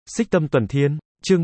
Xích Tâm Tuần Thiên, chương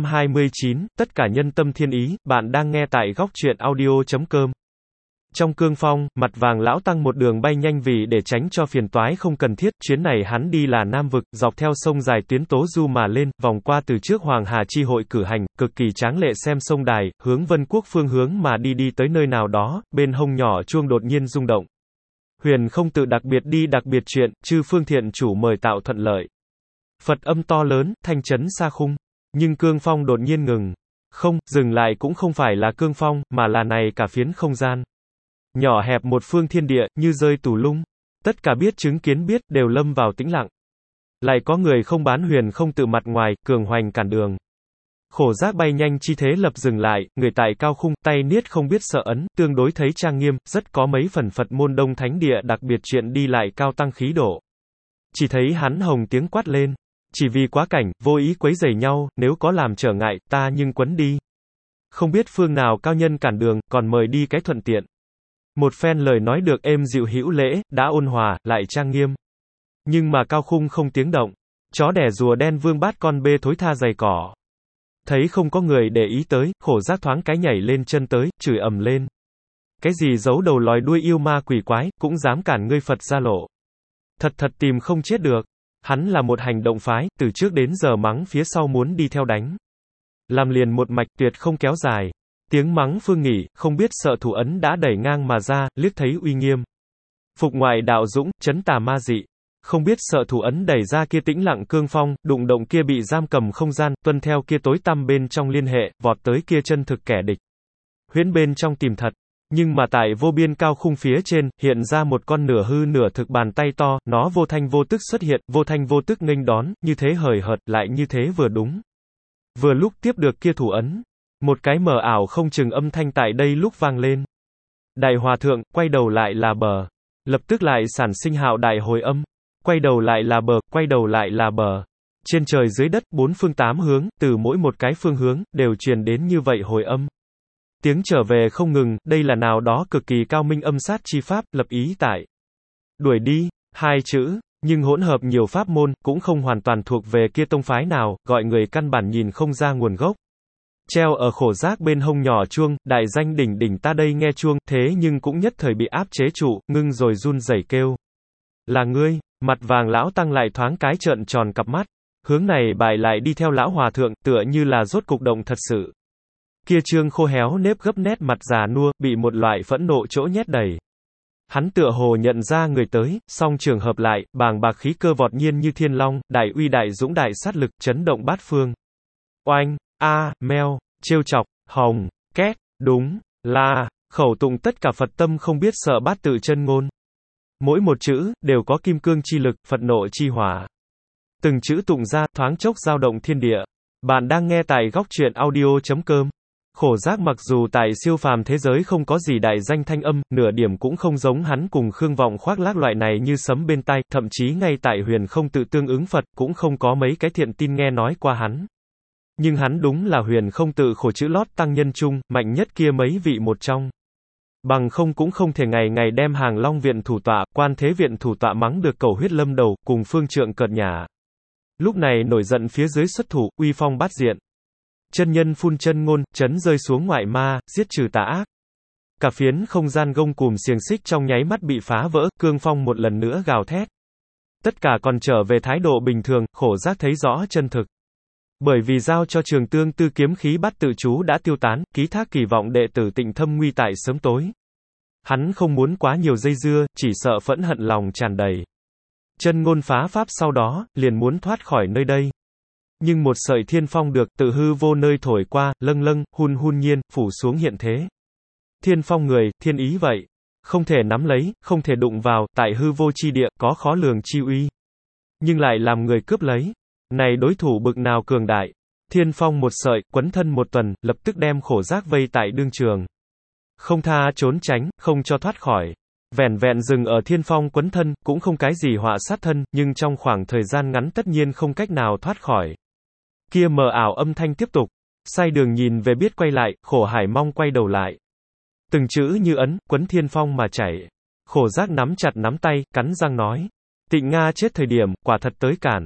729, tất cả nhân tâm thiên ý, bạn đang nghe tại góc truyện audio.com. Trong cương phong, mặt vàng lão tăng một đường bay nhanh vì để tránh cho phiền toái không cần thiết, chuyến này hắn đi là Nam Vực, dọc theo sông dài tuyến Tố Du mà lên, vòng qua từ trước Hoàng Hà chi hội cử hành, cực kỳ tráng lệ xem sông đài, hướng Vân Quốc phương hướng mà đi tới nơi nào đó, bên hông nhỏ chuông đột nhiên rung động. Huyền không tự đặc biệt đi đặc biệt chuyện, chư phương thiện chủ mời tạo thuận lợi. Phật âm to lớn, thanh chấn xa khung. Nhưng cương phong đột nhiên ngừng. Không, dừng lại cũng không phải là cương phong, mà là này cả phiến không gian. Nhỏ hẹp một phương thiên địa, như rơi tù lung. Tất cả biết chứng kiến biết, đều lâm vào tĩnh lặng. Lại có người không bán huyền không tự mặt ngoài, cường hoành cản đường. Khổ giác bay nhanh chi thế lập dừng lại, người tại cao khung, tay niết không biết sợ ấn, tương đối thấy trang nghiêm, rất có mấy phần Phật môn Đông Thánh Địa đặc biệt chuyện đi lại cao tăng khí độ. Chỉ thấy hắn hồng tiếng quát lên. Chỉ vì quá cảnh, vô ý quấy rầy nhau, nếu có làm trở ngại, ta nhưng quấn đi. Không biết phương nào cao nhân cản đường, còn mời đi cái thuận tiện. Một phen lời nói được êm dịu hữu lễ, đã ôn hòa, lại trang nghiêm. Nhưng mà cao khung không tiếng động. Chó đẻ rùa đen vương bát con bê thối tha dày cỏ. Thấy không có người để ý tới, khổ giác thoáng cái nhảy lên chân tới, chửi ầm lên. Cái gì giấu đầu lòi đuôi yêu ma quỷ quái, cũng dám cản ngươi Phật ra lộ. Thật tìm không chết được. Hắn là một hành động phái, từ trước đến giờ mắng phía sau muốn đi theo đánh. Làm liền một mạch tuyệt không kéo dài. Tiếng mắng phương nghỉ, không biết sợ thủ ấn đã đẩy ngang mà ra, liếc thấy uy nghiêm. Phục ngoại đạo dũng, chấn tà ma dị. Không biết sợ thủ ấn đẩy ra kia tĩnh lặng cương phong, đụng động kia bị giam cầm không gian, tuân theo kia tối tăm bên trong liên hệ, vọt tới kia chân thực kẻ địch. Huyễn bên trong tìm thật. Nhưng mà tại vô biên cao khung phía trên, hiện ra một con nửa hư nửa thực bàn tay to, nó vô thanh vô tức xuất hiện, vô thanh vô tức nghênh đón, như thế hời hợt, lại như thế vừa đúng. Vừa lúc tiếp được kia thủ ấn. Một cái mờ ảo không chừng âm thanh tại đây lúc vang lên. Đại hòa thượng, quay đầu lại là bờ. Lập tức lại sản sinh hạo đại hồi âm. Quay đầu lại là bờ, quay đầu lại là bờ. Trên trời dưới đất, bốn phương tám hướng, từ mỗi một cái phương hướng, đều truyền đến như vậy hồi âm. Tiếng trở về không ngừng, đây là nào đó cực kỳ cao minh âm sát chi pháp, lập ý tại. Đuổi đi, hai chữ, nhưng hỗn hợp nhiều pháp môn, cũng không hoàn toàn thuộc về kia tông phái nào, gọi người căn bản nhìn không ra nguồn gốc. Treo ở khổ giác bên hông nhỏ chuông, đại danh đỉnh ta đây nghe chuông, thế nhưng cũng nhất thời bị áp chế trụ, ngưng rồi run rẩy kêu. Là ngươi, mặt vàng lão tăng lại thoáng cái trợn tròn cặp mắt, hướng này bài lại đi theo lão hòa thượng, tựa như là rốt cục động thật sự. Kia trương khô héo nếp gấp nét mặt già nua, bị một loại phẫn nộ chỗ nhét đầy. Hắn tựa hồ nhận ra người tới, song trường hợp lại, bàng bạc khí cơ vọt nhiên như thiên long, đại uy đại dũng đại sát lực, chấn động bát phương. Oanh, meo, trêu chọc, hồng, két, đúng, là, khẩu tụng tất cả Phật tâm không biết sợ bát tự chân ngôn. Mỗi một chữ, đều có kim cương chi lực, Phật nộ chi hỏa. Từng chữ tụng ra, thoáng chốc dao động thiên địa. Bạn đang nghe tại góc truyện audio.com. Khổ giác mặc dù tại siêu phàm thế giới không có gì đại danh thanh âm, nửa điểm cũng không giống hắn cùng Khương Vọng khoác lác loại này như sấm bên tai, thậm chí ngay tại huyền không tự tương ứng Phật, cũng không có mấy cái thiện tin nghe nói qua hắn. Nhưng hắn đúng là huyền không tự khổ chữ lót tăng nhân chung, mạnh nhất kia mấy vị một trong. Bằng không cũng không thể ngày ngày đem Hàng Long viện thủ tọa, Quan Thế viện thủ tọa mắng được cầu huyết lâm đầu, cùng phương trượng cợt nhả. Lúc này nổi giận phía dưới xuất thủ, uy phong bát diện. Chân nhân phun chân ngôn, chấn rơi xuống ngoại ma, giết trừ tà ác. Cả phiến không gian gông cùm xiềng xích trong nháy mắt bị phá vỡ, cương phong một lần nữa gào thét. Tất cả còn trở về thái độ bình thường, khổ giác thấy rõ chân thực. Bởi vì giao cho Trường Tương Tư kiếm khí bắt tự chú đã tiêu tán, ký thác kỳ vọng đệ tử Tịnh Thâm nguy tại sớm tối. Hắn không muốn quá nhiều dây dưa, chỉ sợ phẫn hận lòng tràn đầy. Chân ngôn phá pháp sau đó, liền muốn thoát khỏi nơi đây. Nhưng một sợi thiên phong được, tự hư vô nơi thổi qua, lâng, hun nhiên, phủ xuống hiện thế. Thiên phong người, thiên ý vậy. Không thể nắm lấy, không thể đụng vào, tại hư vô chi địa, có khó lường chi uy. Nhưng lại làm người cướp lấy. Này đối thủ bực nào cường đại. Thiên phong một sợi, quấn thân một tuần, lập tức đem khổ giác vây tại đương trường. Không tha trốn tránh, không cho thoát khỏi. Vẹn dừng ở thiên phong quấn thân, cũng không cái gì họa sát thân, nhưng trong khoảng thời gian ngắn tất nhiên không cách nào thoát khỏi. Kia mờ ảo âm thanh tiếp tục. Sai đường nhìn về biết quay lại, khổ hải mong quay đầu lại. Từng chữ như ấn, quấn thiên phong mà chảy. Khổ giác nắm chặt nắm tay, cắn răng nói. Tịnh Nga chết thời điểm, quả thật tới cản.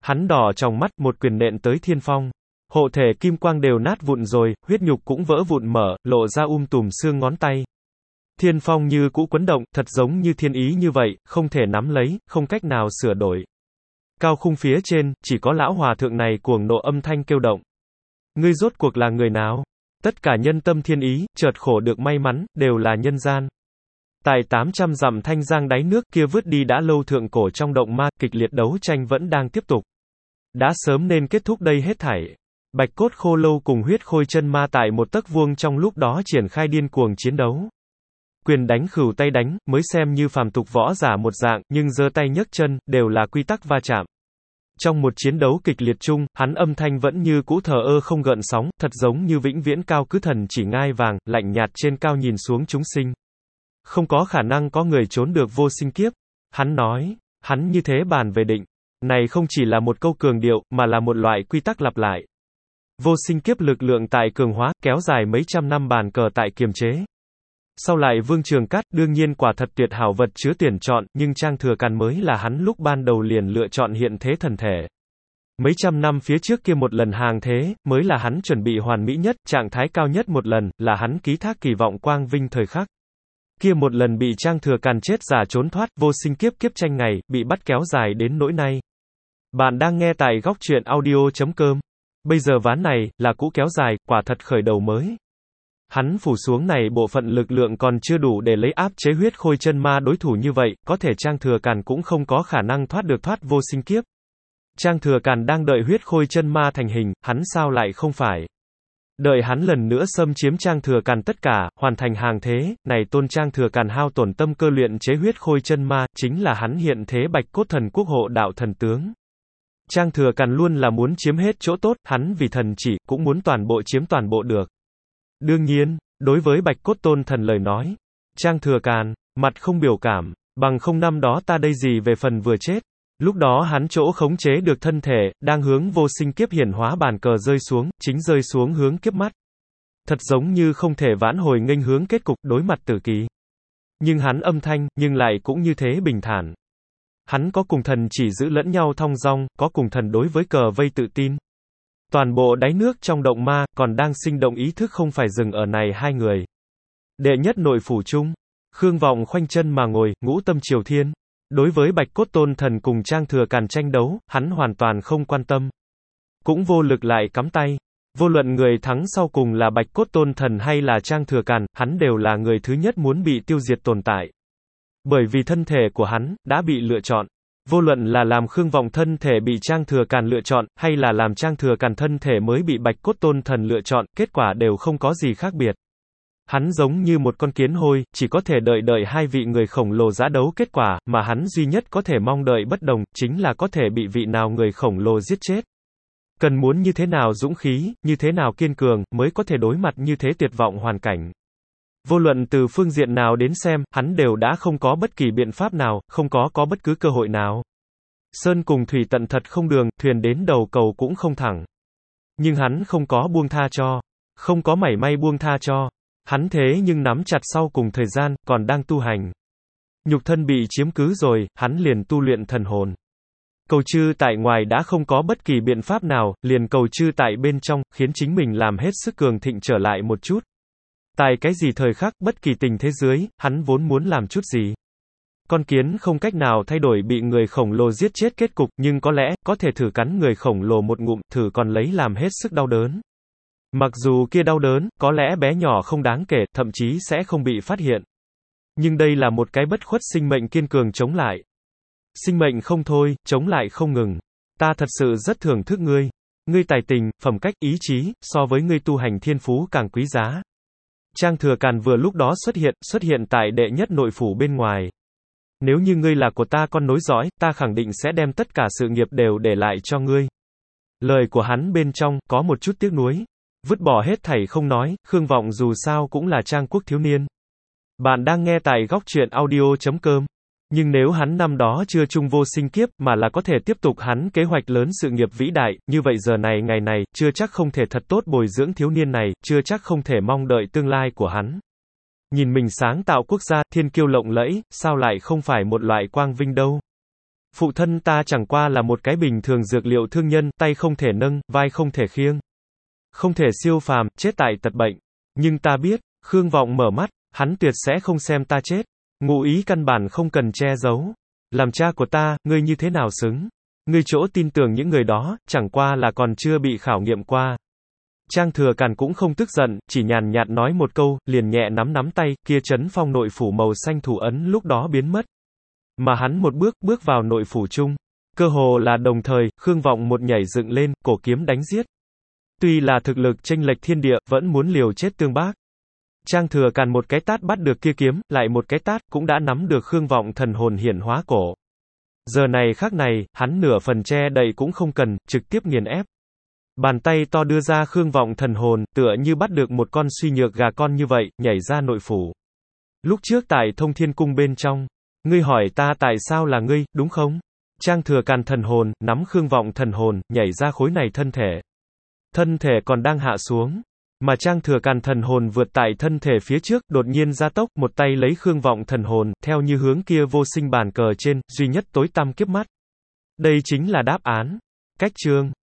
Hắn đỏ tròng mắt, một quyền nện tới Thiên Phong. Hộ thể kim quang đều nát vụn rồi, huyết nhục cũng vỡ vụn mở, lộ ra tùm xương ngón tay. Thiên Phong như cũ quấn động, thật giống như thiên ý như vậy, không thể nắm lấy, không cách nào sửa đổi. Cao khung phía trên, chỉ có lão hòa thượng này cuồng nộ âm thanh kêu động. Ngươi rốt cuộc là người nào? Tất cả nhân tâm thiên ý, chợt khổ được may mắn, đều là nhân gian. Tại 800 dặm Thanh Giang đáy nước kia vứt đi đã lâu thượng cổ trong động ma, kịch liệt đấu tranh vẫn đang tiếp tục. Đã sớm nên kết thúc đây hết thảy. Bạch cốt khô lâu cùng huyết khôi chân ma tại một tấc vuông trong lúc đó triển khai điên cuồng chiến đấu. Quyền đánh khửu tay đánh, mới xem như phàm tục võ giả một dạng, nhưng giơ tay nhấc chân, đều là quy tắc va chạm. Trong một chiến đấu kịch liệt chung, hắn âm thanh vẫn như cũ thờ ơ không gợn sóng, thật giống như vĩnh viễn cao cứ thần chỉ ngai vàng, lạnh nhạt trên cao nhìn xuống chúng sinh. Không có khả năng có người trốn được vô sinh kiếp. Hắn nói, hắn như thế bàn về định. Này không chỉ là một câu cường điệu, mà là một loại quy tắc lặp lại. Vô sinh kiếp lực lượng tại cường hóa, kéo dài mấy trăm năm bàn cờ tại kiềm chế. Sau lại Vương Trường Cát, đương nhiên quả thật tuyệt hảo vật chứa tuyển chọn, nhưng Trang Thừa Càn mới là hắn lúc ban đầu liền lựa chọn hiện thế thần thể. Mấy trăm năm phía trước kia một lần hàng thế, mới là hắn chuẩn bị hoàn mỹ nhất, trạng thái cao nhất một lần, là hắn ký thác kỳ vọng quang vinh thời khắc. Kia một lần bị Trang Thừa Càn chết giả trốn thoát, vô sinh kiếp kiếp tranh ngày, bị bắt kéo dài đến nỗi nay. Bạn đang nghe tại góc truyện audio.com. Bây giờ ván này, là cũ kéo dài, quả thật khởi đầu mới. Hắn phủ xuống này bộ phận lực lượng còn chưa đủ để lấy áp chế huyết khôi chân ma đối thủ như vậy, có thể Trang Thừa Càn cũng không có khả năng thoát vô sinh kiếp. Trang Thừa Càn đang đợi huyết khôi chân ma thành hình, hắn sao lại không phải. Đợi hắn lần nữa xâm chiếm Trang Thừa Càn tất cả, hoàn thành hàng thế, này tôn Trang Thừa Càn hao tổn tâm cơ luyện chế huyết khôi chân ma, chính là hắn hiện thế Bạch Cốt Thần Quốc hộ đạo thần tướng. Trang Thừa Càn luôn là muốn chiếm hết chỗ tốt, hắn vì thần chỉ, cũng muốn toàn bộ chiếm toàn bộ được. Đương nhiên, đối với Bạch Cốt Tôn Thần lời nói, Trang Thừa Càn, mặt không biểu cảm, bằng không năm đó ta đây gì về phần vừa chết. Lúc đó hắn chỗ khống chế được thân thể, đang hướng vô sinh kiếp hiển hóa bàn cờ rơi xuống, chính rơi xuống hướng kiếp mắt. Thật giống như không thể vãn hồi nghênh hướng kết cục đối mặt tử kỳ. Nhưng hắn âm thanh, nhưng lại cũng như thế bình thản. Hắn có cùng thần chỉ giữ lẫn nhau thong dong, có cùng thần đối với cờ vây tự tin. Toàn bộ đáy nước trong động ma, còn đang sinh động ý thức không phải dừng ở này hai người. Đệ nhất nội phủ chung, Khương Vọng khoanh chân mà ngồi, ngũ tâm triều thiên. Đối với Bạch Cốt Tôn Thần cùng Trang Thừa Càn tranh đấu, hắn hoàn toàn không quan tâm. Cũng vô lực lại cắm tay. Vô luận người thắng sau cùng là Bạch Cốt Tôn Thần hay là Trang Thừa Càn, hắn đều là người thứ nhất muốn bị tiêu diệt tồn tại. Bởi vì thân thể của hắn, đã bị lựa chọn. Vô luận là làm Khương Vọng thân thể bị Trang Thừa Càn lựa chọn, hay là làm Trang Thừa Càn thân thể mới bị Bạch Cốt Tôn Thần lựa chọn, kết quả đều không có gì khác biệt. Hắn giống như một con kiến hôi, chỉ có thể đợi hai vị người khổng lồ giã đấu kết quả, mà hắn duy nhất có thể mong đợi bất đồng, chính là có thể bị vị nào người khổng lồ giết chết. Cần muốn như thế nào dũng khí, như thế nào kiên cường, mới có thể đối mặt như thế tuyệt vọng hoàn cảnh. Vô luận từ phương diện nào đến xem, hắn đều đã không có bất kỳ biện pháp nào, không có bất cứ cơ hội nào. Sơn cùng thủy tận thật không đường, thuyền đến đầu cầu cũng không thẳng. Nhưng hắn không có buông tha cho. Không có mảy may buông tha cho. Hắn thế nhưng nắm chặt sau cùng thời gian, còn đang tu hành. Nhục thân bị chiếm cứ rồi, hắn liền tu luyện thần hồn. Cầu chư tại ngoài đã không có bất kỳ biện pháp nào, liền cầu chư tại bên trong, khiến chính mình làm hết sức cường thịnh trở lại một chút. Tại cái gì thời khắc, bất kỳ tình thế dưới, hắn vốn muốn làm chút gì. Con kiến không cách nào thay đổi bị người khổng lồ giết chết kết cục, nhưng có lẽ, có thể thử cắn người khổng lồ một ngụm, thử còn lấy làm hết sức đau đớn. Mặc dù kia đau đớn, có lẽ bé nhỏ không đáng kể, thậm chí sẽ không bị phát hiện. Nhưng đây là một cái bất khuất sinh mệnh kiên cường chống lại. Sinh mệnh không thôi, chống lại không ngừng. Ta thật sự rất thưởng thức ngươi. Ngươi tài tình, phẩm cách, ý chí, so với ngươi tu hành thiên phú càng quý giá. Trang Thừa Càn vừa lúc đó xuất hiện tại đệ nhất nội phủ bên ngoài. Nếu như ngươi là của ta con nối dõi, ta khẳng định sẽ đem tất cả sự nghiệp đều để lại cho ngươi. Lời của hắn bên trong, có một chút tiếc nuối. Vứt bỏ hết thảy không nói, Khương Vọng dù sao cũng là Trang quốc thiếu niên. Bạn đang nghe tại góc truyện audio.com. Nhưng nếu hắn năm đó chưa chung vô sinh kiếp, mà là có thể tiếp tục hắn kế hoạch lớn sự nghiệp vĩ đại, như vậy giờ này ngày này, chưa chắc không thể thật tốt bồi dưỡng thiếu niên này, chưa chắc không thể mong đợi tương lai của hắn. Nhìn mình sáng tạo quốc gia, thiên kiêu lộng lẫy, sao lại không phải một loại quang vinh đâu. Phụ thân ta chẳng qua là một cái bình thường dược liệu thương nhân, tay không thể nâng, vai không thể khiêng. Không thể siêu phàm, chết tại tật bệnh. Nhưng ta biết, Khương Vọng mở mắt, hắn tuyệt sẽ không xem ta chết. Ngụ ý căn bản không cần che giấu. Làm cha của ta, ngươi như thế nào xứng? Ngươi chỗ tin tưởng những người đó, chẳng qua là còn chưa bị khảo nghiệm qua. Trang Thừa Càn cũng không tức giận, chỉ nhàn nhạt nói một câu, liền nhẹ nắm nắm tay, kia Trấn Phong nội phủ màu xanh thủ ấn lúc đó biến mất. Mà hắn một bước vào nội phủ chung. Cơ hồ là đồng thời, Khương Vọng một nhảy dựng lên, cổ kiếm đánh giết. Tuy là thực lực chênh lệch thiên địa, vẫn muốn liều chết tương bác. Trang Thừa Càn một cái tát bắt được kia kiếm, lại một cái tát, cũng đã nắm được Khương Vọng thần hồn hiển hóa cổ. Giờ này khắc này, hắn nửa phần che đậy cũng không cần, trực tiếp nghiền ép. Bàn tay to đưa ra Khương Vọng thần hồn, tựa như bắt được một con suy nhược gà con như vậy, nhảy ra nội phủ. Lúc trước tại Thông Thiên Cung bên trong, ngươi hỏi ta tại sao là ngươi, đúng không? Trang Thừa Càn thần hồn, nắm Khương Vọng thần hồn, nhảy ra khối này thân thể. Thân thể còn đang hạ xuống. Mà Trang Thừa Càn thần hồn vượt tại thân thể phía trước, đột nhiên gia tốc, một tay lấy Khương Vọng thần hồn, theo như hướng kia vô sinh bàn cờ trên, duy nhất tối tăm kiếp mắt. Đây chính là đáp án. Cách chương